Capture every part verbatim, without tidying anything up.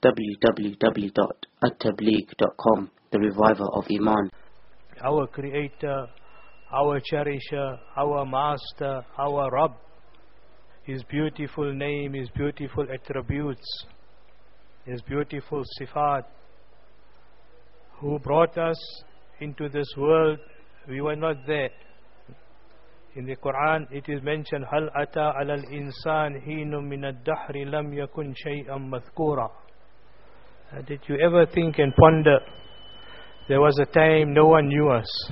w w w dot at tabligh dot com, the reviver of Iman. Our Creator, our Cherisher, our Master, our Rabb, His beautiful name, His beautiful attributes, His beautiful sifat, who brought us into this world. We were not there. In the Quran it is mentioned, هَلْ أَتَى عَلَى الْإِنسَانِ حِينٌ مِنَ الدَّهْرِ لَمْ يَكُنْ شَيْئًا مَذْكُورًا. Did you ever think and ponder, there was a time no one knew us.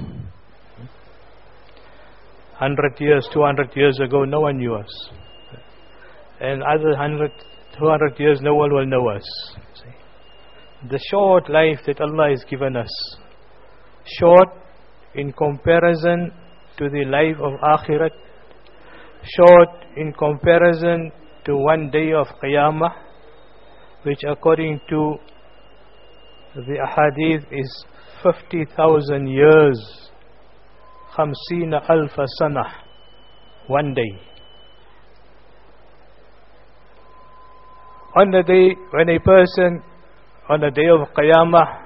Hundred years, two hundred years ago, no one knew us. And other hundred, two hundred years, no one will know us. See? The short life that Allah has given us, short in comparison to the life of Akhirat, short in comparison to one day of Qiyamah, which according to the Ahadith is fifty thousand years, khamsina alfa sana, one day. On the day when a person, on the day of Qiyamah,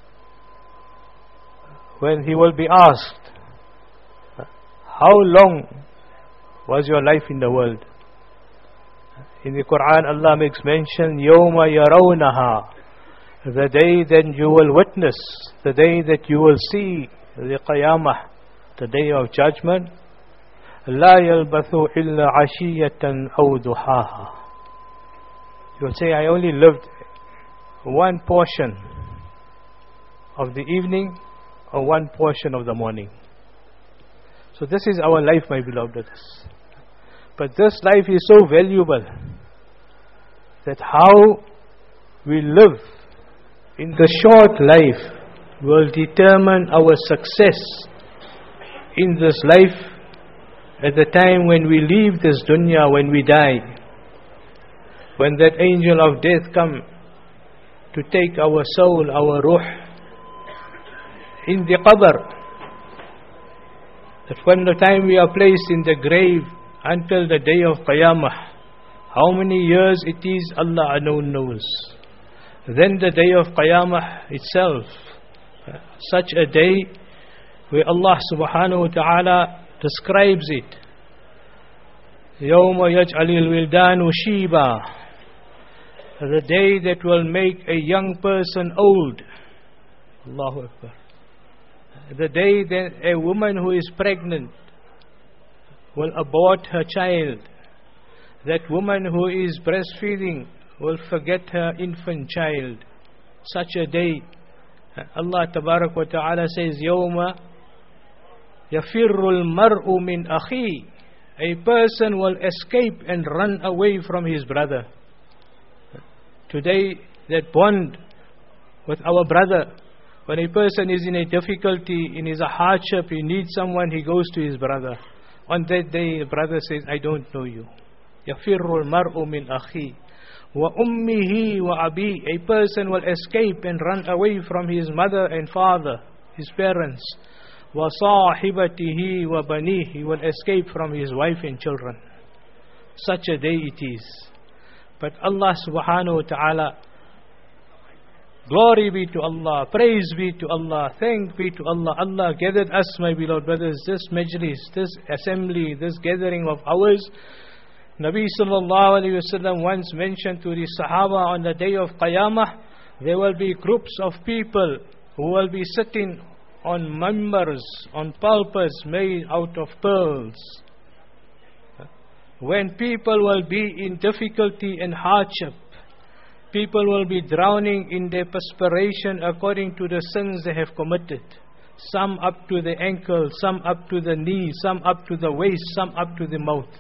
when he will be asked, how long was your life in the world? In the Quran Allah makes mention, Yawma yarawnaha, the day that you will witness, the day that you will see the Qiyamah, the day of judgment. La yalbathu illa ashiyatan aw duhaha. You will say, I only lived one portion of the evening or one portion of the morning. So this is our life, my beloved brothers. But this life is so valuable that how we live in the short life will determine our success in this life at the time when we leave this dunya, when we die. When that angel of death come to take our soul, our ruh, in the qabr, that from the time we are placed in the grave until the day of Qiyamah, how many years it is, Allah alone knows. Then the day of Qiyamah itself, such a day where Allah subhanahu wa ta'ala describes it. يَوْمَ يَجْعَلِ الْوِلْدَانُ شِيبًا, the day that will make a young person old. Allahu Akbar. The day that a woman who is pregnant will abort her child. That woman who is breastfeeding will forget her infant child. Such a day, Allah Tabarak wa Ta'ala says, يَوْمَ يَفِرُّ الْمَرْءُ مِنْ أَخِيهِ, a person will escape and run away from his brother. Today, that bond with our brother, when a person is in a difficulty, in his a hardship, he needs someone, he goes to his brother. On that day, the brother says, I don't know you. يَفِرُّ الْمَرْءُ مِنْ أَخِيهِ وَأُمِّهِ وَأَبِيهِ, a person will escape and run away from his mother and father, his parents. وَصَاحِبَتِهِ وَبَنِيهِ, he will escape from his wife and children. Such a day it is. But Allah subhanahu wa ta'ala, glory be to Allah, praise be to Allah, thank be to Allah. Allah gathered us, my beloved brothers, this majlis, this assembly, this gathering of ours. Nabi sallallahu alayhi wa sallam once mentioned to the Sahaba, on the day of Qiyamah, there will be groups of people who will be sitting on members, on pulpits made out of pearls. When people will be in difficulty and hardship, people will be drowning in their perspiration according to the sins they have committed. Some up to the ankle, some up to the knee, some up to the waist, some up to the mouth.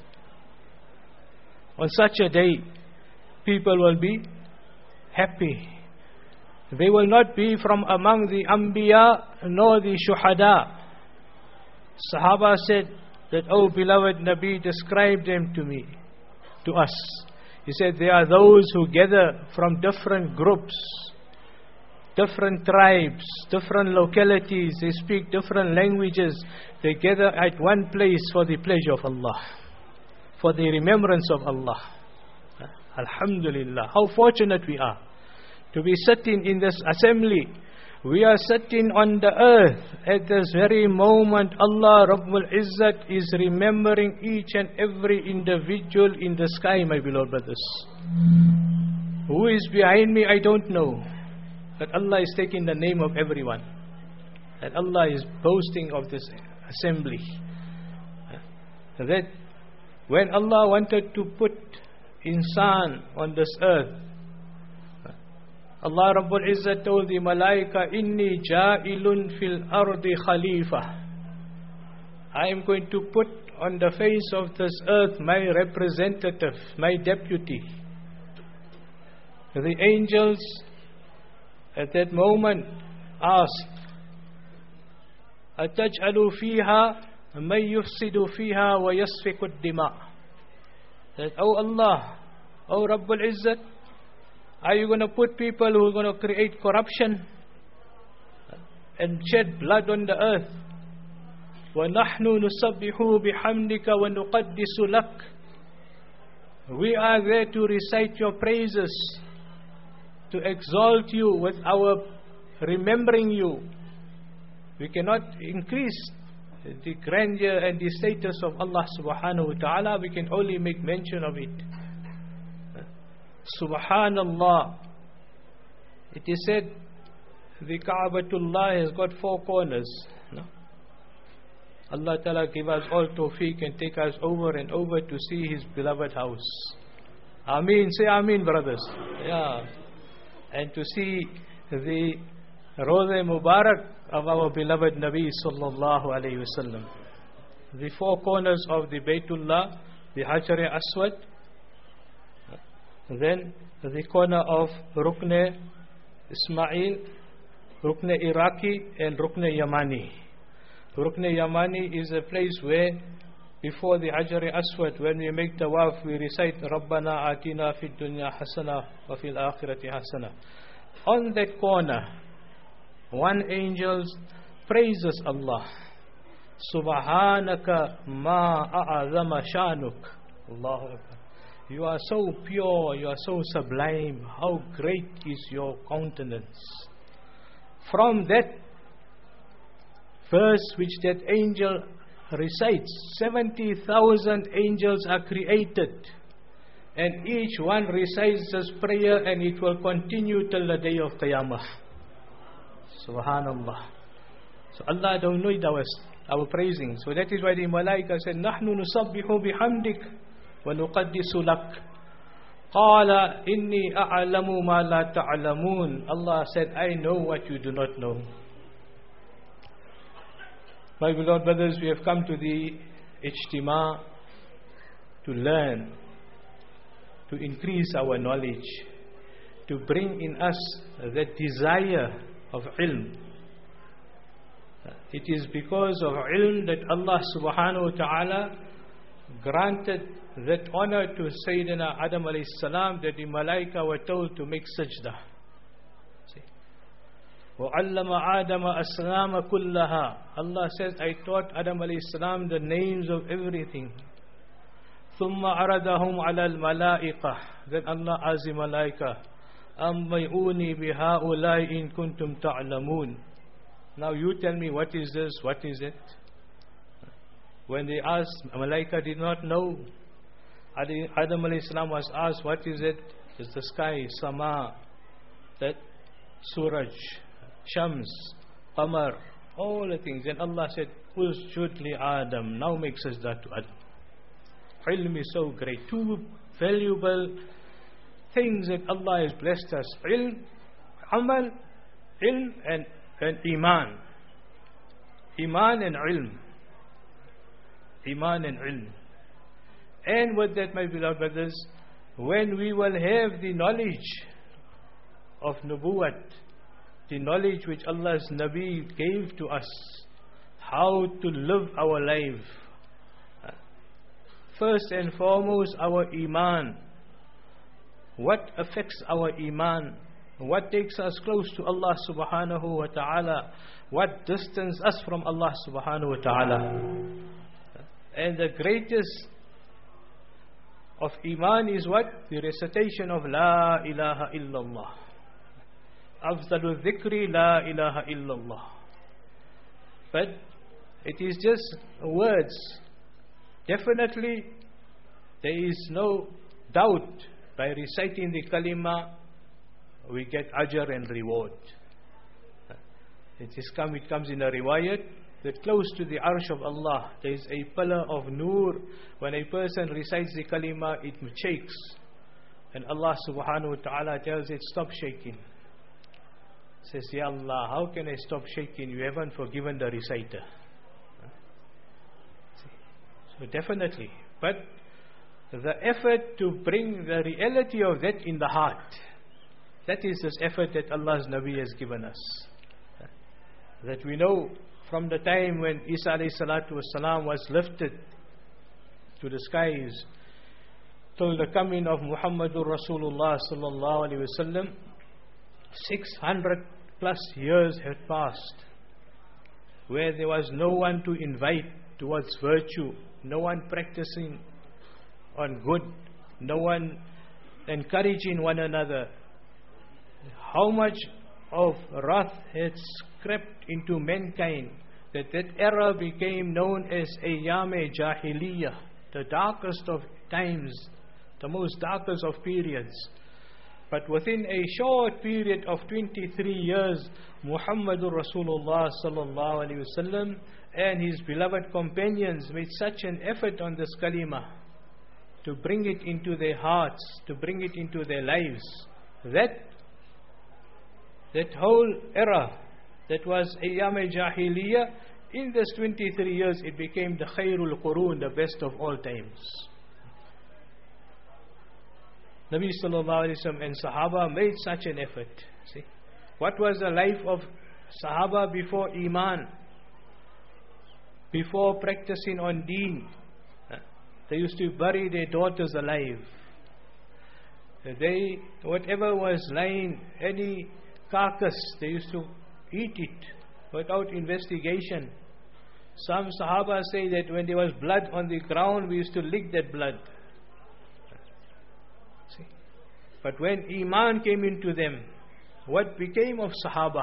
On such a day, people will be happy. They will not be from among the Anbiya nor the Shuhada. Sahaba said that, oh beloved Nabi, describe them to me, to us. He said, they are those who gather from different groups, different tribes, different localities. They speak different languages. They gather at one place for the pleasure of Allah, for the remembrance of Allah. Alhamdulillah, how fortunate we are to be sitting in this assembly. We are sitting on the earth. At this very moment, Allah Rabbul Izzat is remembering each and every individual in the sky, my beloved brothers. Who is behind me, I don't know. But Allah is taking the name of everyone. And Allah is boasting of this assembly. That when Allah wanted to put insan on this earth, Allah Rabbul Izzat told the Malaika, Inni ja'ilun fil ardi khalifa. I am going to put on the face of this earth my representative, my deputy. The angels at that moment asked, Ataj'alu fiha man yufsidu fiha wa yasfiku ad-dima. That, oh Allah, oh Rabbul Izzat, are you going to put people who are going to create corruption and shed blood on the earth? وَنَحْنُ نُسَبِّحُ بِحَمْدِكَ وَنُقَدِّسُ لَكَ. We are there to recite your praises, to exalt you with our remembering you. We cannot increase the grandeur and the status of Allah subhanahu wa ta'ala. We can only make mention of it. Subhanallah. It is said the Ka'batullah has got four corners. No? Allah Ta'ala give us all tawfiq and take us over and over to see His beloved house. Ameen. Say Ameen, brothers. Yeah. And to see the Rawza Mubarak of our beloved Nabi Sallallahu Alaihi Wasallam. The four corners of the Baytullah, the Hajar Aswad, then the corner of Rukn Ismail, Rukn Iraqi and Rukn Yamani. Rukn Yamani is a place where before the Hajar Aswad, when we make tawaf, we recite Rabbana Atina Fid Dunya Hasana wa Fil Akhirati Hasana. On that corner, one angel praises Allah. Subhanaka ma a'azama shanuk. Allahu Akbar. You are so pure, you are so sublime. How great is your countenance. From that verse which that angel recites, seventy thousand angels are created. And each one recites this prayer, and it will continue till the day of Qiyamah. Subhanallah. So Allah don't need our, our praising. So that is why the Malaika said, نَحْنُ نُصَبِّحُ بِحَمْدِكَ وَنُقَدِّسُ لَكَ قَالَ إِنِّي أَعْلَمُ مَا لَا تَعْلَمُونَ. Allah said, I know what you do not know. My beloved brothers, we have come to the Ijtima to learn, to increase our knowledge, to bring in us that desire of ilm. It is because of ilm that Allah subhanahu wa ta'ala granted that honor to Sayyidina Adam alayhi salam, that the Malaika were told to make sajda. وَعَلَّمَ آدَمَ أَسْلَامَ كُلَّهَا. Allah says, I taught Adam alayhi salam the names of everything. ثُمَّ عَرَضَهُمْ عَلَى الْمَلَائِقَةِ. Then Allah asked the Malaika, أَمَّيْئُونِي بِهَؤُلَاءِ إِن كُنْتُمْ تَعْلَمُونَ. Now you tell me, what is this, what is it? When they asked, Malaika did not know. Adam alayhi salam was asked, what is it? It's the sky, Sama, that Suraj, Shams, Qamar, all the things. And Allah said, Usjud li Adam. Now make sajda to Adam. Ilm is so great. Two valuable things that Allah has blessed us. Ilm, Amal, Ilm and, and Iman. Iman and Ilm. Iman and Ilm. And with that, my beloved brothers, when we will have the knowledge of Nubuwwat, the knowledge which Allah's Nabi gave to us, how to live our life. First and foremost, our Iman. What affects our Iman? What takes us close to Allah subhanahu wa ta'ala? What distances us from Allah subhanahu wa ta'ala? And the greatest of Iman is what? The recitation of La ilaha illallah. أفضل الذكر لا إله إلا الله. But it is just words. Definitely there is no doubt by reciting the kalima we get ajr and reward. It is come, it comes in a riwayat that close to the arsh of Allah there is a pillar of nur. When a person recites the kalima, it shakes, and Allah subhanahu wa ta'ala tells it, stop shaking. Says, Ya Allah, how can I stop shaking? You haven't forgiven the reciter. So definitely, but the effort to bring the reality of that in the heart, that is this effort that Allah's Nabi has given us. That we know from the time when Isa alayhi salatu wasalam was lifted to the skies till the coming of Muhammadur Rasulullah sallallahu alayhi wasallam, six hundred plus years had passed, where there was no one to invite towards virtue, no one practicing on good, no one encouraging one another. How much of wrath had crept into mankind that that era became known as Ayyam-e Jahiliyyah, the darkest of times, the most darkest of periods. But within a short period of twenty-three years, Muhammadur Rasulullah sallallahu alaihi wasallam and his beloved companions made such an effort on this kalima to bring it into their hearts, to bring it into their lives, that that whole era that was Ayyam-e Jahiliyyah, in this twenty-three years it became the Khairul Qurun, the best of all times. Nabi sallallahu alayhi wa sallam and Sahaba made such an effort. See, what was the life of Sahaba before Iman, before practicing on Deen? They used to bury their daughters alive. They, whatever was lying, any carcass, they used to eat it without investigation. Some Sahaba say that when there was blood on the ground, we used to lick that blood. See? But when Iman came into them, what became of Sahaba?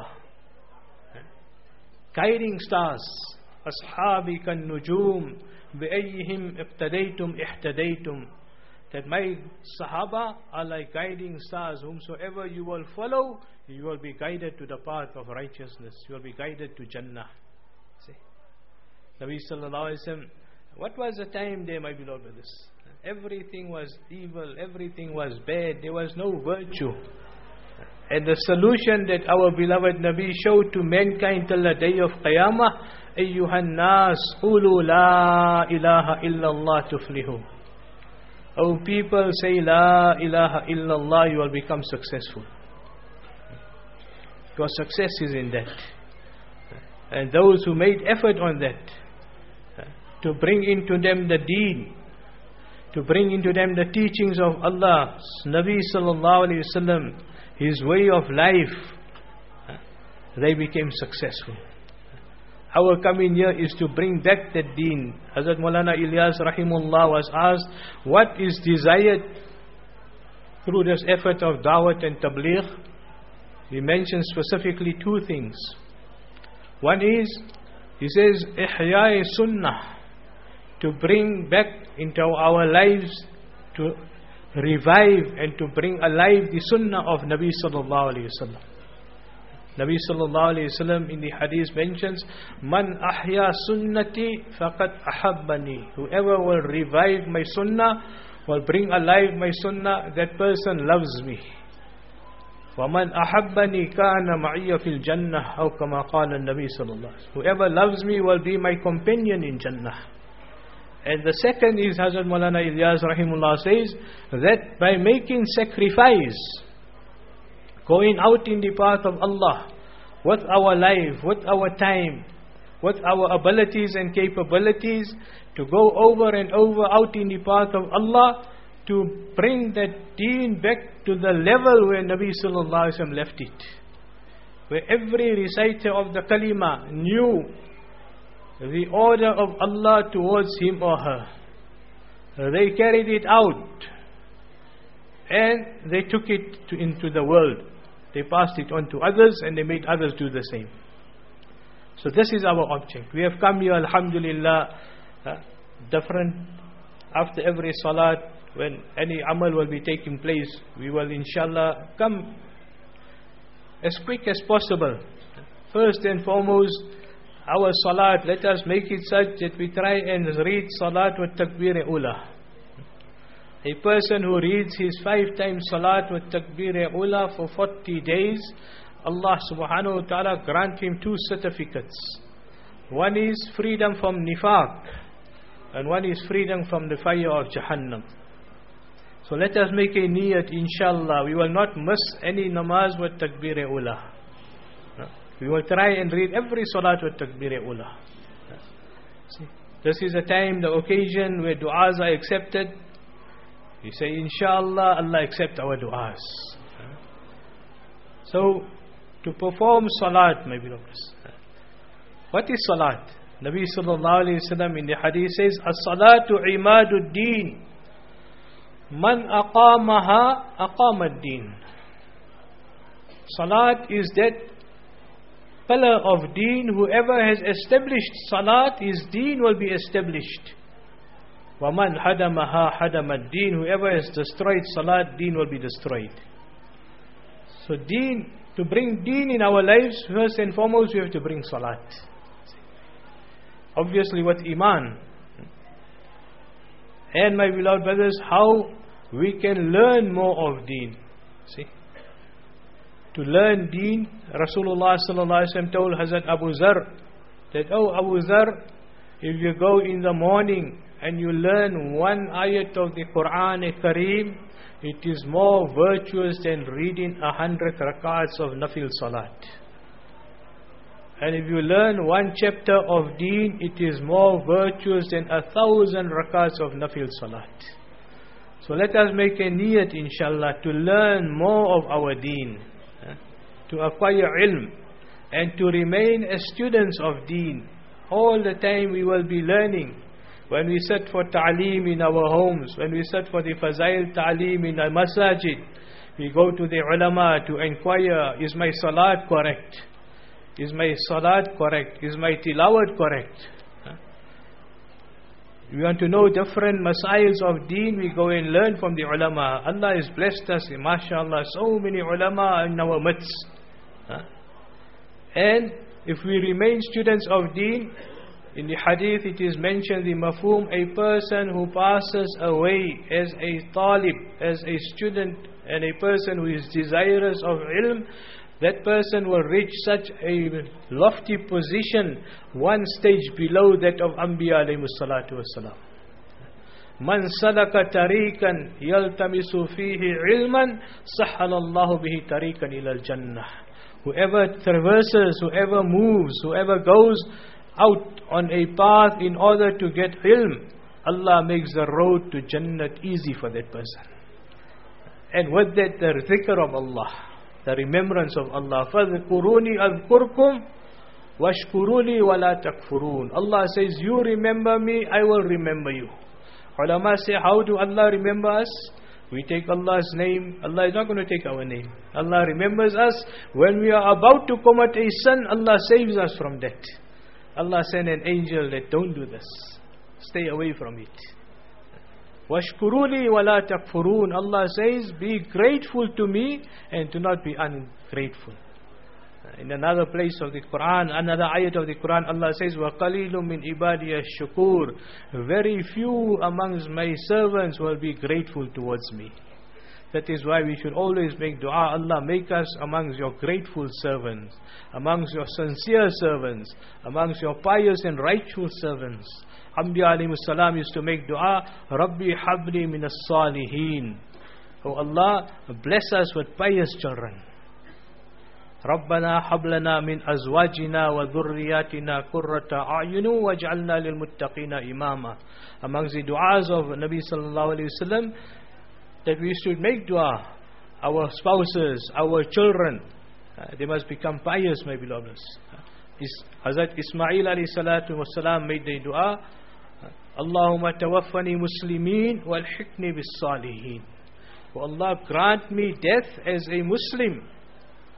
Guiding stars. Ashabi kan nujum bi'ayyihim iqtadaytum ihtadaytum. That my Sahaba are like guiding stars. Whomsoever you will follow, you will be guided to the path of righteousness. You will be guided to Jannah. See? Nabi sallallahu alayhi wa sallam, what was the time there, my beloved brothers? Everything was evil, everything was bad, there was no virtue. And the solution that our beloved Nabi showed to mankind till the day of Qiyamah, Ayyuhan nas, qulu la ilaha illallah tuflihu. O people, say la ilaha illallah, you will become successful. Your success is in that. And those who made effort on that, to bring into them the deen, to bring into them the teachings of Allah, Nabi sallallahu alayhi wa sallam, his way of life, they became successful. Our coming here is to bring back that deen. Hazrat Maulana Ilyas rahimullah was asked, what is desired through this effort of da'wat and tabligh? He mentioned specifically two things. One is, he says, ihya sunnah, to bring back into our lives, to revive and to bring alive the sunnah of Nabi sallallahu alayhi wa sallam. Nabi sallallahu alayhi wa sallam in the hadith mentions, Man ahya sunnati faqad ahabbani. Whoever will revive my sunnah, will bring alive my sunnah, that person loves me. وَمَنْ أَحَبَّنِي كَانَ مَعِيَّ فِي الْجَنَّةِ أو كما قال النبي صلى الله عليه وسلم. Whoever loves me will be my companion in Jannah. And the second is, Hazrat Maulana Ilyas rahimullah says, that by making sacrifice, going out in the path of Allah, with our life, with our time, with our abilities and capabilities, to go over and over out in the path of Allah, to bring that deen back to the level where Nabi sallallahu alaihi wasallam left it, where every reciter of the kalima knew the order of Allah towards him or her. They carried it out and they took it to, into the world. they passed it on to others and they made others do the same. So this is our object. We have come here, alhamdulillah, uh, different, after every salat, when any amal will be taking place, we will inshallah come as quick as possible. First and foremost, our salat, let us make it such that we try and read salat with takbir ula. A person who reads his five times salat with takbir ula for forty days, Allah subhanahu wa ta'ala grant him two certificates. One is freedom from nifaq, and one is freedom from the fire of Jahannam. So let us make a niyat, inshallah, we will not miss any namaz with takbir ula. We will try and read every salat with takbir ula. See, this is a time, the occasion where du'as are accepted. We say, inshallah, Allah accept our du'as. So, to perform salat, my beloveds. What is salat? Nabi sallallahu alayhi wa sallam in the hadith says, as-salatu imadud deen. Man aqamaha aqamad deen. Salat is that pillar of deen. Whoever has established salat, his deen will be established. وَمَنْ حَدَمَهَا حَدَمَ الدِّينِ. Whoever has destroyed salat, deen will be destroyed. So deen, to bring deen in our lives, first and foremost we have to bring salat. Obviously with iman. And my beloved brothers, how we can learn more of deen. See, to learn deen, Rasulullah sallallahu alaihi wasallam told Hazrat Abu Zar that, oh Abu Zar, if you go in the morning and you learn one ayat of the Quran Kareem, it is more virtuous than reading a hundred rakats of nafil salat. And if you learn one chapter of deen, it is more virtuous than a thousand rakats of nafil salat. So let us make a niyat, inshallah, to learn more of our deen, eh? to acquire ilm, and to remain as students of deen. All the time we will be learning. When we sit for ta'aleem in our homes, when we sit for the fazail ta'aleem in our masajid, we go to the ulama to inquire, is my salat correct? Is my salat correct? Is my tilawat correct? Huh? We want to know different masails of deen, we go and learn from the ulama. Allah has blessed us, mashallah, so many ulama in our midst. Huh? And if we remain students of deen, in the hadith it is mentioned, the mafhum, a person who passes away as a talib, as a student, and a person who is desirous of ilm, that person will reach such a lofty position, one stage below that of Anbiya alayhi salatu wassalam. Man salaka tariqan yaltamisu fihi ilman, sahhalallahu bihi tariqan ila al-jannah. Whoever traverses, whoever moves, whoever goes out on a path in order to get ilm, Allah makes the road to Jannat easy for that person. And with that, the dhikr of Allah, the remembrance of Allah. فَذْكُرُونِي أَذْكُرْكُمْ وَاشْكُرُونِي وَلَا تَكْفُرُونَ. Allah says, you remember me, I will remember you. Ulama say, how do Allah remember us? We take Allah's name. Allah is not going to take our name. Allah remembers us. When we are about to commit a sin, Allah saves us from that. Allah sent an angel that don't do this. Stay away from it. وَاشْكُرُونِي وَلَا تَكْفُرُونَ. Allah says, be grateful to me and do not be ungrateful. In another place of the Quran, another ayat of the Quran, Allah says, وَقَلِيلٌ مِّنْ عِبَادِيَ الشُّكُورِ. Very few amongst my servants will be grateful towards me. That is why we should always make dua, Allah make us amongst your grateful servants, amongst your sincere servants, amongst your pious and rightful servants. Anbiya alayhi salam used to make dua, Rabbi habli min as-salihin. Oh Allah, bless us with pious children. Rabbana hablana min azwajina wa dhurriyatina qurrata a'yunu waj'alna lil muttaqina imama. Amongst the duas of Nabi sallallahu alayhi wasallam, that we should make dua, our spouses, our children, uh, they must become pious, my beloveds. Uh, Is, Hazrat Ismail alayhi salatu wasalam made the dua, Allahumma tawaffani muslimin walhiqni bis salihin. Oh Allah, grant me death as a Muslim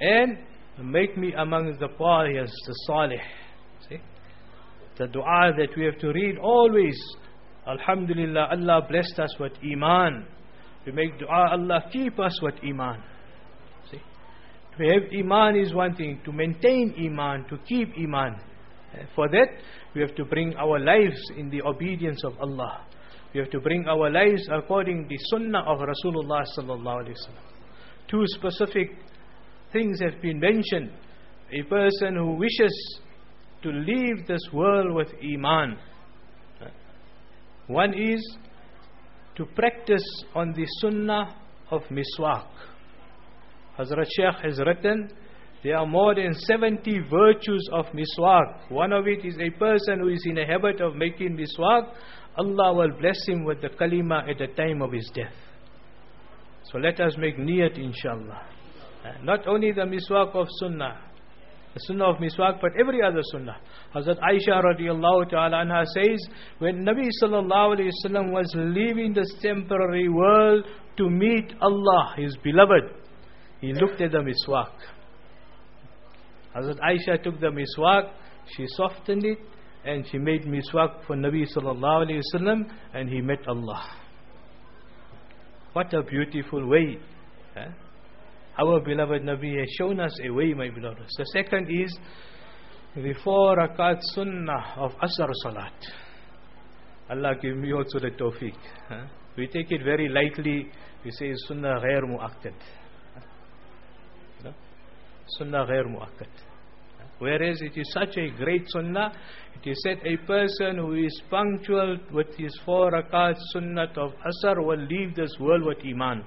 and make me among the pious, the salih. See? The dua that we have to read always. Alhamdulillah, Allah blessed us with iman. We make dua, Allah keep us with iman. See? To have iman is one thing. To maintain iman, to keep iman. For that, we have to bring our lives in the obedience of Allah. We have to bring our lives according to the sunnah of Rasulullah sallallahu alaihi wasallam. Two specific things have been mentioned. A person who wishes to leave this world with iman. One is to practice on the sunnah of miswak. Hazrat Shaykh has written, there are more than seventy virtues of miswak. One of it is a person who is in a habit of making miswak, Allah will bless him with the kalima at the time of his death. So let us make niyat, inshallah. Not only the miswak of sunnah, the sunnah of miswak, but every other sunnah. Hazrat Aisha radiallahu ta'ala anha says, when Nabi sallallahu alayhi wasallam was leaving this temporary world to meet Allah, his beloved, he looked at the miswak. Hazrat Aisha took the miswak, she softened it, and she made miswak for Nabi sallallahu alayhi wasallam, and he met Allah. What a beautiful way. Eh? Our beloved Nabi has shown us a way, my beloved. The second is the four rakat sunnah of Asr Salat. Allah give me also the tawfiq. Eh? We take it very lightly. We say sunnah ghair mu'akkad. Sunnah ghair mu'akkad. Whereas it is such a great sunnah, it is said a person who is punctual with his four rakat sunnah of Asr will leave this world with iman.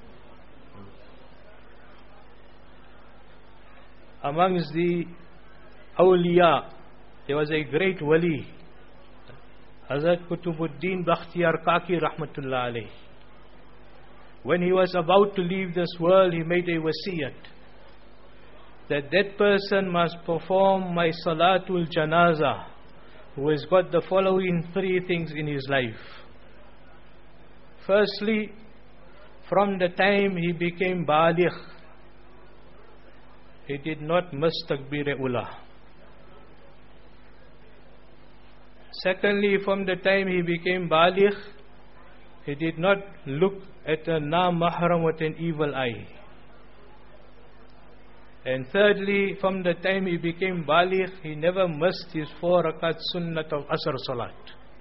Amongst the awliya, there was a great wali, Hazrat Kutubuddin Bakhtiyar Kaki rahmatullah alayh. When he was about to leave this world, he made a wasiyat that that person must perform my salatul janaza, who has got the following three things in his life. Firstly, from the time he became baligh, he did not miss takbir-e-ula. Secondly, from the time he became baligh, he did not look at a na-mahram with an evil eye. And thirdly, from the time he became baligh, he never missed his four rakat sunnat of Asr Salat.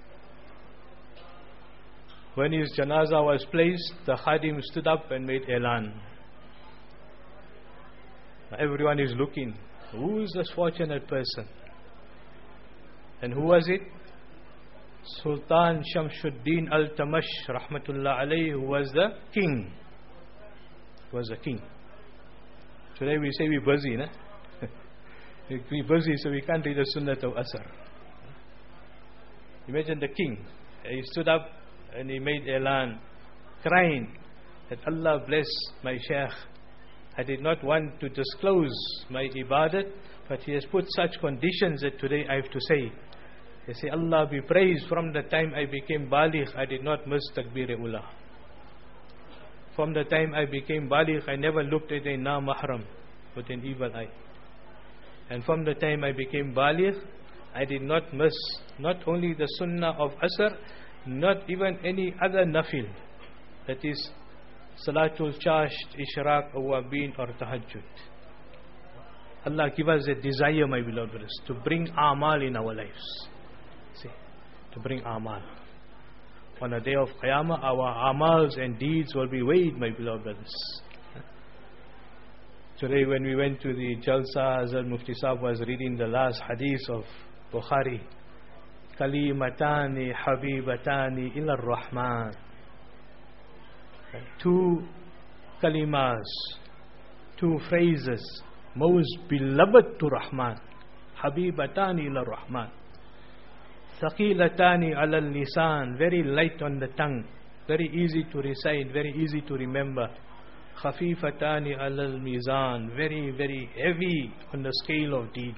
When his janaza was placed, the khadim stood up and made elan. Everyone is looking. Who is this fortunate person? And who was it? Sultan Shamsuddin Al-Tamash rahmatullah alayhi, who was the king. He was the king. Today we say we're busy, nah? We're busy, so we can't read the sunnah of Asr. Imagine the king. He stood up and he made elan, crying that Allah bless my Shaykh. I did not want to disclose my ibadat, but he has put such conditions that today I have to say. They say, Allah be praised, from the time I became baligh, I did not miss takbir-e-ula. From the time I became baligh, I never looked at a na-mahram with an evil eye. And from the time I became baligh, I did not miss not only the sunnah of Asr, not even any other nafil, that is Salatul Chasht, Ishraq, Awabin or Tahajjud. Allah give us a desire, my beloved brothers, to bring amal in our lives. See, to bring amal. On the day of Qiyamah, our amals and deeds will be weighed, my beloved brothers. Today when we went to the Jalsa, Hazrat Mufti Sahib was reading the last hadith of Bukhari. Kalimatani habibatani ila ar-Rahman. Two kalimas, two phrases, most beloved to Rahman. Habibatani ila Rahman. Thaqilatani ala al-lisan, very light on the tongue, very easy to recite, very easy to remember. Khafifatani ala al-mizan, very, very heavy on the scale of deed.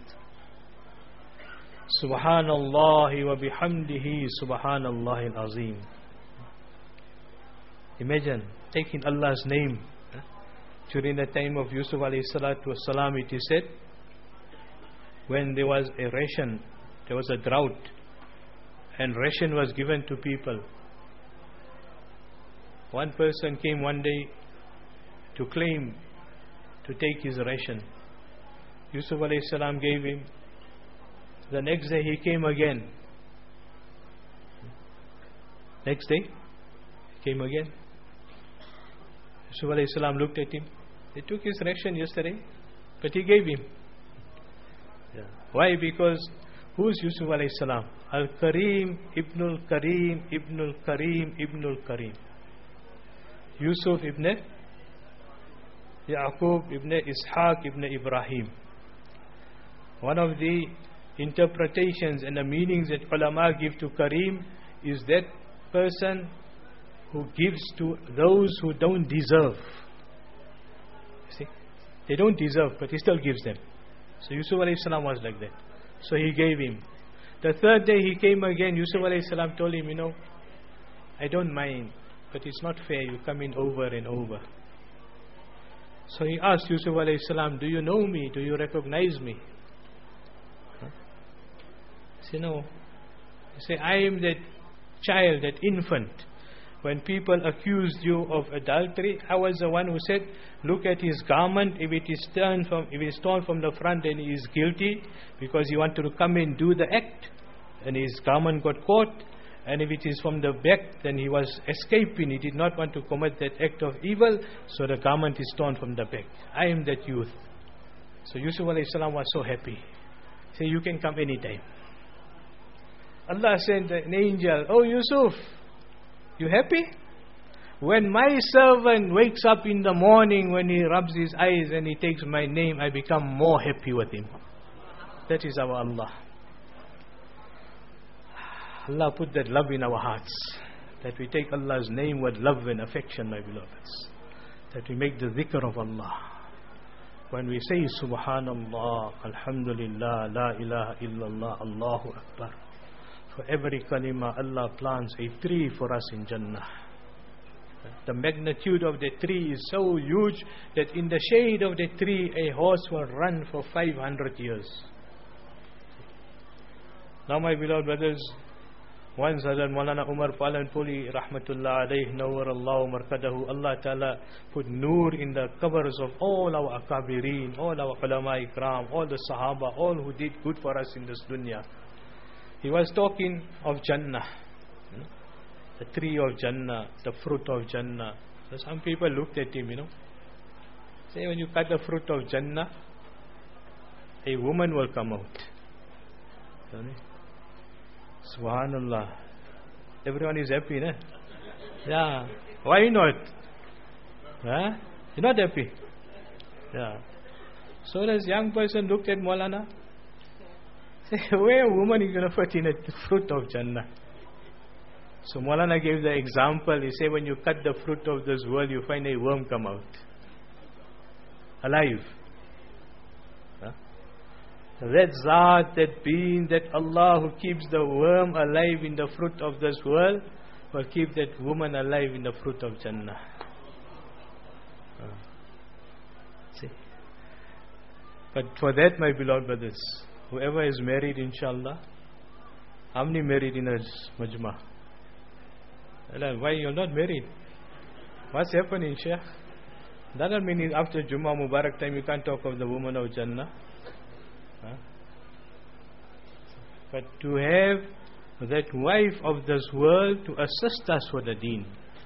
Subhanallah wa bihamdihi, Subhanallah al-azim. Imagine taking Allah's name during the time of Yusuf alayhi salatu wasalam, it is said, when there was a ration, there was a drought, and ration was given to people. One person came one day to claim to take his ration. Yusuf alayhi salam gave him. The next day he came again. Next day he came again. Yusuf alayhi salam looked at him. They took his ration yesterday, but he gave him. Yeah. Why? Because who's Yusuf alayhi salam? Al-Karim, Ibnul Karim, Ibnul Karim, Ibnul Karim. Yusuf ibn Yaqub ibn Ishaq ibn Ibrahim. One of the interpretations and the meanings that ulama give to Karim is that person who gives to those who don't deserve. See, they don't deserve, but he still gives them. So Yusuf alayhi salam was like that. So he gave him. The third day he came again. Yusuf alayhi salam told him, you know, I don't mind, but it's not fair. You come in over and over. So he asked Yusuf alayhi salam, do you know me? Do you recognize me? Huh? He said, no. He said, I am that child, that infant. When people accused you of adultery, I was the one who said, look at his garment. If it is torn from, if it is torn from the front, then he is guilty, because he wanted to come and do the act, and his garment got caught. And if it is from the back, then he was escaping. He did not want to commit that act of evil, so the garment is torn from the back. I am that youth. So Yusuf alayhi salam was so happy. He said, you can come anytime. Allah sent an angel, oh Yusuf, you happy? When my servant wakes up in the morning, when he rubs his eyes and he takes my name, I become more happy with him. That is our Allah. Allah put that love in our hearts, that we take Allah's name with love and affection, my beloveds, that we make the dhikr of Allah. When we say Subhanallah, Alhamdulillah, La ilaha illallah, Allahu Akbar, for every kalima Allah plants a tree for us in Jannah. The magnitude of the tree is so huge that in the shade of the tree a horse will run for five hundred years. Now my beloved brothers, once Hazrat Maulana Umar Palanpuri Rahmatullah alayhi Nawar Allah Markadahu, Allah Ta'ala put nur in the covers of all our akabirin, all our ulama ikram, all the sahaba, all who did good for us in this dunya. He was talking of Jannah, the tree of Jannah, the fruit of Jannah. So some people looked at him, you know, say, when you cut the fruit of Jannah, a woman will come out. Subhanallah. Everyone is happy, no? Yeah. Why not? Huh? You're not happy? Yeah. So this young person looked at Maulana. Say, where a woman is going to fit in a fruit of Jannah? So Maulana gave the example. He said, when you cut the fruit of this world, you find a worm come out. Alive. Huh? That Zat, that being, that Allah who keeps the worm alive in the fruit of this world, will keep that woman alive in the fruit of Jannah. Uh, see. But for that, my beloved brothers, whoever is married, inshallah, how many married in a majma? Why you're not married? What's happening, Shaykh? That doesn't mean after Jummah Mubarak time you can't talk of the woman of Jannah. Huh? But to have that wife of this world to assist us with the deen.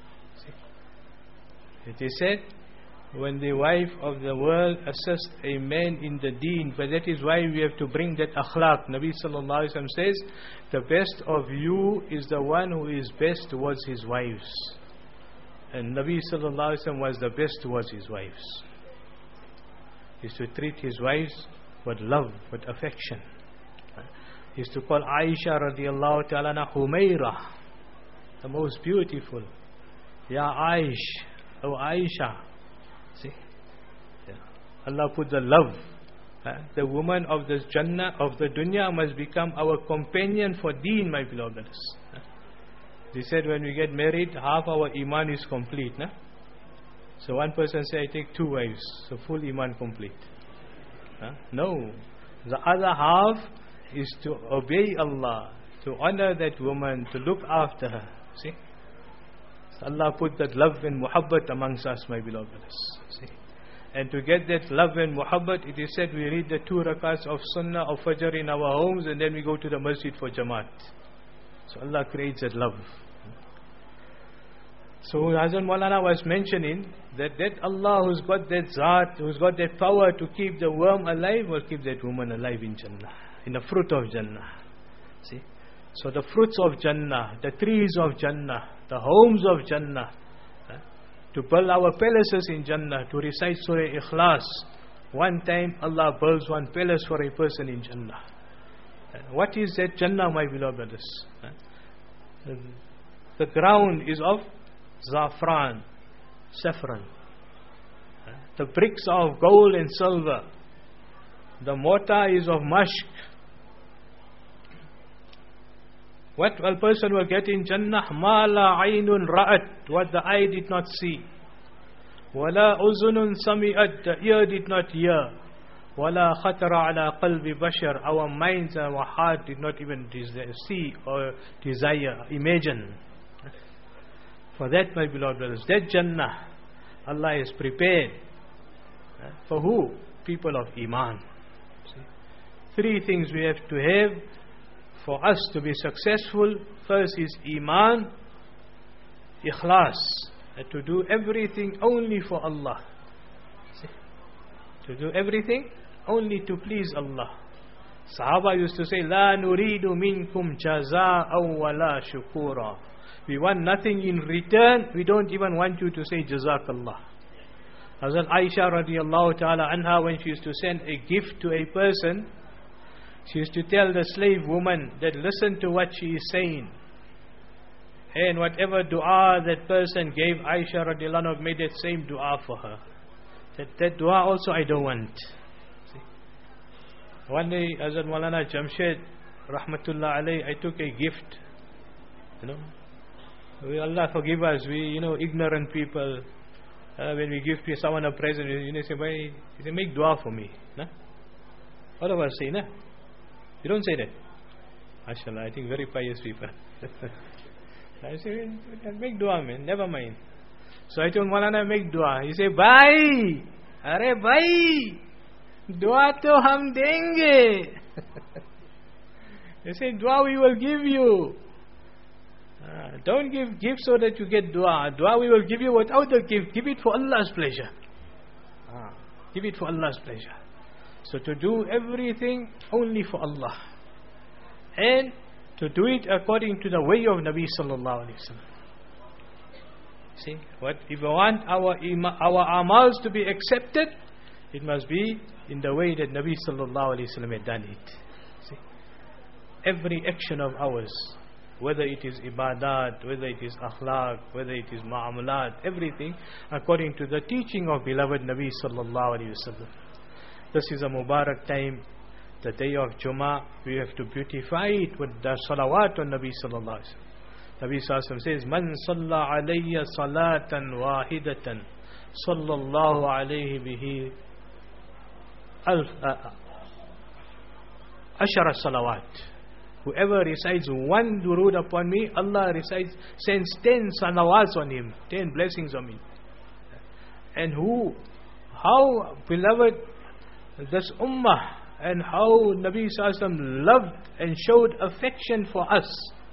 See? It is said, when the wife of the world assists a man in the deen, but that is why we have to bring that akhlaq. Nabi sallallahu alaihi wasallam says, the best of you is the one who is best towards his wives. And Nabi sallallahu alaihi wasallam was the best towards his wives. He used to treat his wives with love, with affection. He used to call Aisha radiallahu ta'ala na Humaira, the most beautiful. Ya Aish, oh Aisha. See, yeah. Allah put the love. Uh, the woman of this Jannah, of the dunya, must become our companion for deen, my beloved. Uh, they said when we get married, half our iman is complete. Nah? So one person say, I take two wives, so full iman complete. Huh? No. The other half is to obey Allah, to honor that woman, to look after her. See? So Allah put that love and muhabbat amongst us, my beloved brothers. See? And to get that love and muhabbat, it is said we read the two rakats of sunnah of fajr in our homes, and then we go to the masjid for jamaat. So Allah creates that love. So Hazrat Maulana was mentioning that that Allah who's got that zat, who's got that power to keep the worm alive, will keep that woman alive in Jannah, in the fruit of Jannah. See? So the fruits of Jannah, the trees of Jannah, the homes of Jannah, eh, to build our palaces in Jannah, to recite Surah Ikhlas. One time Allah builds one palace for a person in Jannah. Eh, what is that Jannah, my beloved brothers? Eh, the ground is of Zafran, saffron. The bricks are of gold and silver. The mortar is of musk. What a person will get in Jannah? Ma la aynun ra'at, what the eye did not see. Wala uzunun sami'at, the ear did not hear. Wala khatara ala qalbi bashar, our minds and our heart did not even see or desire, imagine. For that, my beloved brothers, that Jannah, Allah is prepared. For who? People of Iman. See? Three things we have to have for us to be successful. First is Iman, Ikhlas, to do everything only for Allah. See? To do everything only to please Allah. Sahaba used to say, La nuridu minkum jaza'aw wa la shukura. We want nothing in return. We don't even want you to say Jazakallah. Hazrat Aisha radiallahu ta'ala anha, when she used to send a gift to a person, she used to tell the slave woman that listen to what she is saying. And whatever dua that person gave, Aisha radiallahu anha made that same dua for her. That, that dua also I don't want. See? One day, Hazrat Maulana Jamshed rahmatullah alayhi, I took a gift. You know, we, Allah forgive us, we, you know, ignorant people, uh, when we give someone a present, you know, say, you say, make dua for me. Nah? All of us say, nah? You don't say that. MashaAllah, I think very pious people. I say, make dua, man, never mind. So I told Maulana, make dua. He say, bhai, arey bhai, dua to hum denge. He say, dua we will give you. Uh, don't give gift so that you get dua. Dua we will give you without the gift. Give it for Allah's pleasure. Uh, give it for Allah's pleasure. So to do everything only for Allah. And to do it according to the way of Nabi sallallahu alaihi wasallam. See, what if we want our ima, our amals to be accepted, it must be in the way that Nabi sallallahu alaihi wasallam had done it. See, every action of ours, whether it is ibadat, whether it is akhlaq, whether it is ma'amulat, everything according to the teaching of beloved Nabi sallallahu alaihi wasallam. This is a Mubarak time, the day of Jummah. We have to beautify it with the salawat on Nabi sallallahu alaihi wasallam. Nabi sallallahu alaihi wasallam says, Man salla alayya salatan wahidatan sallallahu alayhi bihi alf ashara salawat. Whoever recites one durood upon me, Allah recites, sends ten salawats on him, ten blessings on him. And who, how beloved this ummah, and how Nabi sallallahu alaihi wasallam loved and showed affection for us.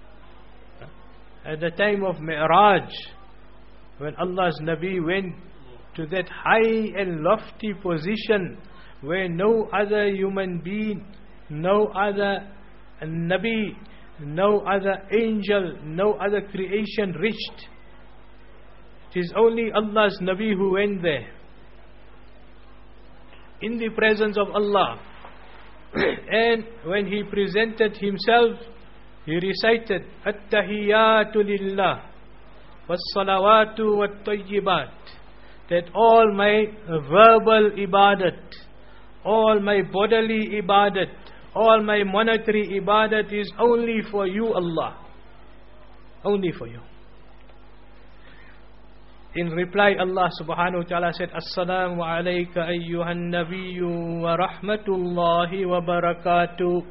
At the time of Mi'raj, when Allah's Nabi went to that high and lofty position where no other human being, no other Nabi, no other angel, no other creation reached. It is only Allah's Nabi who went there, in the presence of Allah. And when he presented himself, he recited At-Tahiyyatu Lillah Was-Salawatu Wat-Tayyibat, that all my verbal ibadat, all my bodily ibadat, all my monetary ibadat is only for you, Allah. Only for you. In reply, Allah subhanahu wa ta'ala said, Assalamu alayka ayyuhan nabiyyu wa rahmatullahi wa barakatuh.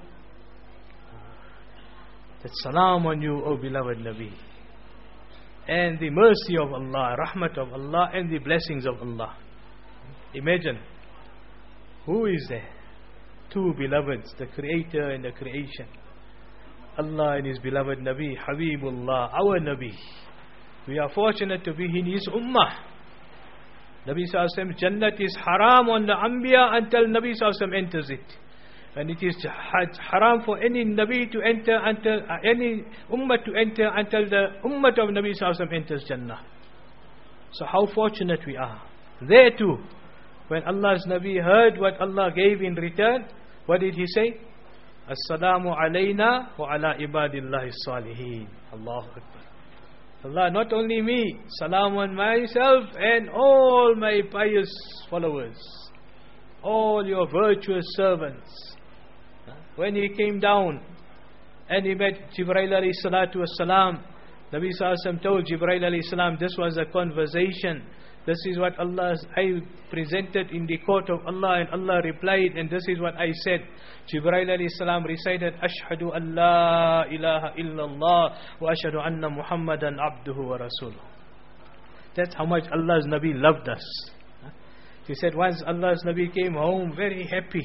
That salam on you, O beloved Nabi. And the mercy of Allah, rahmat of Allah, and the blessings of Allah. Imagine, who is there? Two beloveds, the Creator and the creation. Allah and His beloved Nabi, Habibullah, our Nabi. We are fortunate to be in His ummah. Nabi sallallahu alaihi wasallam, Jannat is haram on the Anbiya until Nabi sallallahu alaihi wasallam enters it. And it is haram for any Nabi to enter until uh, any ummah to enter until the ummah of Nabi sallallahu alaihi wasallam enters Jannah. So how fortunate we are. There too, when Allah's Nabi heard what Allah gave in return, what did he say? Assalamu alayna wa ala ibadillahi salihin. Allahu Akbar. Allah, not only me, salam on myself and all my pious followers, all your virtuous servants. When he came down and he met Jibreel alayhi salatu wassalam, Nabi sallallahu alayhi wasallam told Jibreel alayhi salam, this was a conversation. This is what Allah, I presented in the court of Allah, and Allah replied, and this is what I said. Jibreel alayhi salam recited, Ashhadu an la ilaha illallah wa ashhadu anna Muhammadan abduhu wa rasuluh. That's how much Allah's Nabi loved us. He said once Allah's Nabi came home very happy.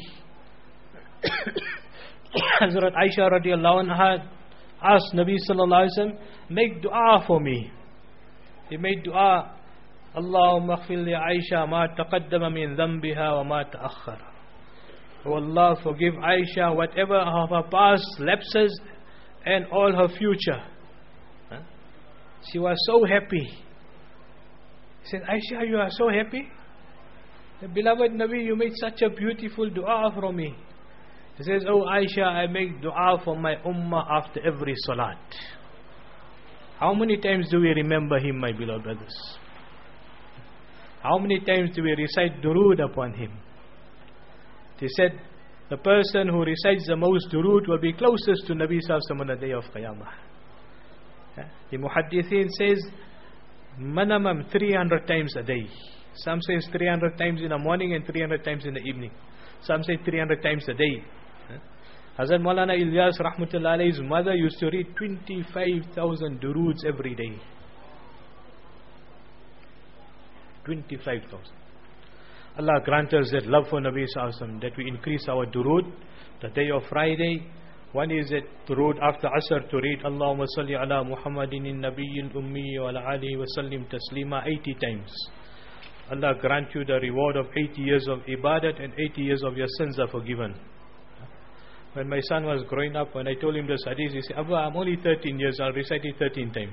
Hazrat Aisha radiallahu anha asked Nabi sallallahu alayhi wa sallam, make dua for me. He made dua, Allahumma aghfir li Aisha ma taqaddama min dhanbiha wa ma ta'akhkhara. Oh Allah, forgive Aisha whatever of her past lapses and all her future. Huh? She was so happy. He said, Aisha, you are so happy? The beloved Nabi, you made such a beautiful dua for me. He says, oh Aisha, I make dua for my ummah after every salat. How many times do we remember him, my beloved brothers? How many times do we recite durood upon him? They said, the person who recites the most durood will be closest to Nabi sallallahu alaihi wasallam on the day of Qiyamah. The Muhaddithin says, minimum three hundred times a day. Some says three hundred times in the morning and three hundred times in the evening. Some say three hundred times a day. Hazrat Maulana Ilyas Rahmatullah Alayhi's mother used to read twenty-five thousand duroods every day. twenty-five thousand. Allah grant us that love for Nabi sallallahu alaihi wasallam, that we increase our durood. The day of Friday, one is at durood after Asr to read Allahumma salli ala Muhammadin in Nabiyil Ummi wa ala alihi wa sallim taslima eighty times. Allah grant you the reward of eighty years of ibadat, and eighty years of your sins are forgiven. When my son was growing up, when I told him this hadith, he said, Abba, I'm only thirteen years, I'll recite it thirteen times.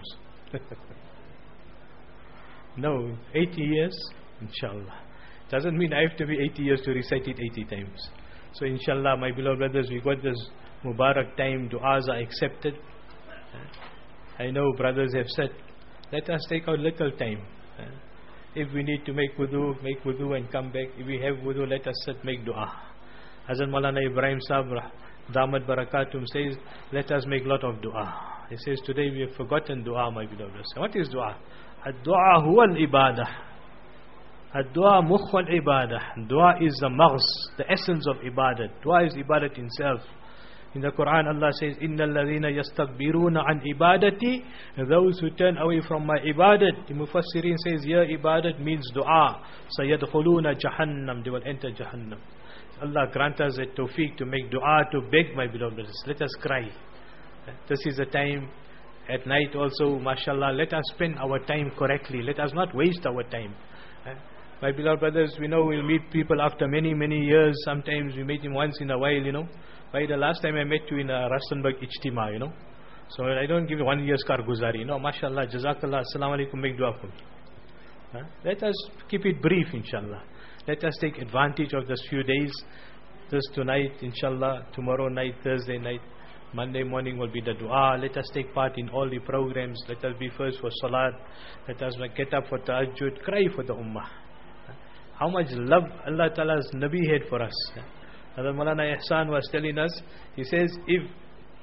No, eighty years, inshallah. Doesn't mean I have to be eighty years to recite it eighty times. So inshallah, my beloved brothers, we got this Mubarak time, du'as are accepted. I know brothers have said, let us take our little time. If we need to make wudu, make wudu and come back. If we have wudu, let us sit, make dua. Hazrat Maulana Ibrahim Sahib Damat Barakatum says, let us make lot of dua. He says, today we have forgotten dua, my beloved brothers. What is dua? Ad-dua huwa al-ibadah. Ad-dua mukh al-ibadah. Dua is the maghz, the essence of ibadat. Dua is ibadat itself. In the Quran, Allah says, إِنَّ الَّذِينَ يَسْتَكْبِرُونَ عَنْ إِبَادَتِي, those who turn away from my ibadat. The Mufassirin says, here ibadat means dua. سَيَدْخُلُونَ جَهَنَّمْ, they will enter Jahannam. Allah grant us a tawfiq to make dua, to beg, my beloved brothers. Let us cry. This is the time. At night also, mashallah, let us spend our time correctly. Let us not waste our time. My beloved brothers, we know we'll meet people after many, many years. Sometimes we meet him once in a while, you know. By the last time I met you in a Rastenburg Ijtima, you know. So I don't give one year's karguzari. You know, mashallah, jazakallah, assalamu alaikum, make dua for me. Huh? Let us keep it brief, inshallah. Let us take advantage of this few days. This tonight, inshallah, tomorrow night, Thursday night, Monday morning will be the dua. Let us take part in all the programs. Let us be first for salat. Let us get up for tahajjud. Cry for the ummah. How much love Allah Ta'ala's Nabi had for us. Hazrat Maulana Ihsan was telling us, he says, if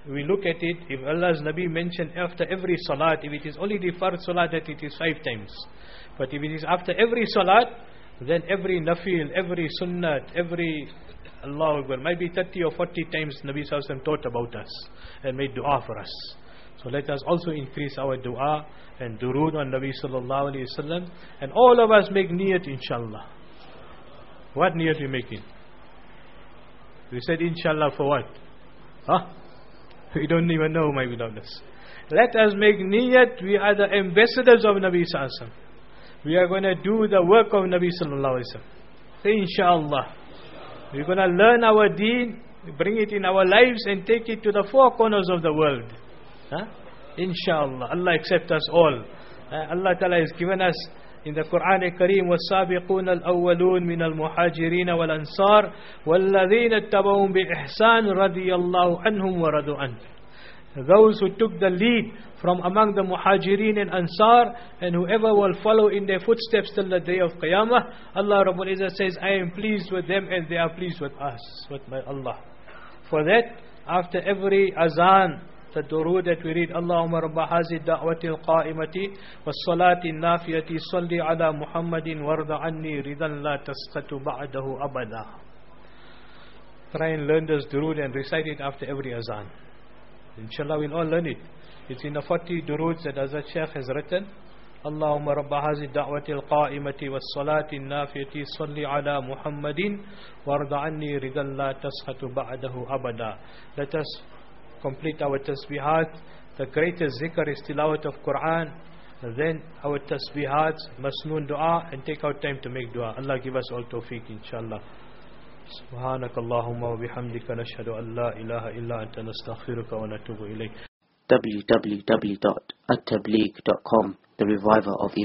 we look at it, if Allah's Nabi mentioned after every salat, if it is only the fard salat, that it is five times. But if it is after every salat, then every nafil, every sunnat, every Allahu Akbar, maybe thirty or forty times Nabi Sallallahu Alaihi Wasallam taught about us and made dua for us. So let us also increase our dua and durood on Nabi Sallallahu Alaihi Wasallam, and all of us make niyat, inshallah. What niyat we making? We said inshallah for what? Huh? We don't even know, my beloveds. Let us make niyat, we are the ambassadors of Nabi Sallallahu Alaihi Wasallam. We are going to do the work of Nabi Sallallahu Alaihi Wasallam. Say inshallah. We're going to learn our deen, bring it in our lives and take it to the four corners of the world. Huh? Inshallah. Allah accept us all. Uh, Allah Ta'ala has given us in the Quran al-Kareem, وَالسَّابِقُونَ الْأَوَّلُونَ مِنَ الْمُحَاجِرِينَ وَالْأَنصَارِ وَالَّذِينَ اتَّبَعُهُمْ بِإِحْسَانٍ رَضِيَ اللَّهُ عَنْهُمْ وَرَضُوا عَنْهُ. Those who took the lead from among the Muhajirin and Ansar, and whoever will follow in their footsteps till the day of Qiyamah, Allah Rabbul Izzah says, I am pleased with them and they are pleased with us, with my Allah. For that, after every azan, the durood that we read, Allahumma rabba hazi da'wati al-qa'imati was-salati al-nafiyati salli ala Muhammadin warda anni ridan la tasqatu ba'dahu abada. Try and learn this durood and recite it after every azan. Inshallah we'll all learn it. It's in the forty duroods that Hazrat Shaykh has written. Allahumma rabba hazi da'wati al-qa'imati was-salati al-nafiyati salli ala Muhammadin warda anni ridan la tasqatu ba'dahu abada. Let us complete our tasbihat. The greatest zikr is tilawat of Quran. Then our tasbihat, masnoon dua, and take out time to make dua. Allah give us all tawfiq, inshallah. سبحانك اللهم وبحمدك نشهد أن لا إله إلا أنت نستغفرك ونتوب إليك. w w w dot at tabligh dot com, the reviver of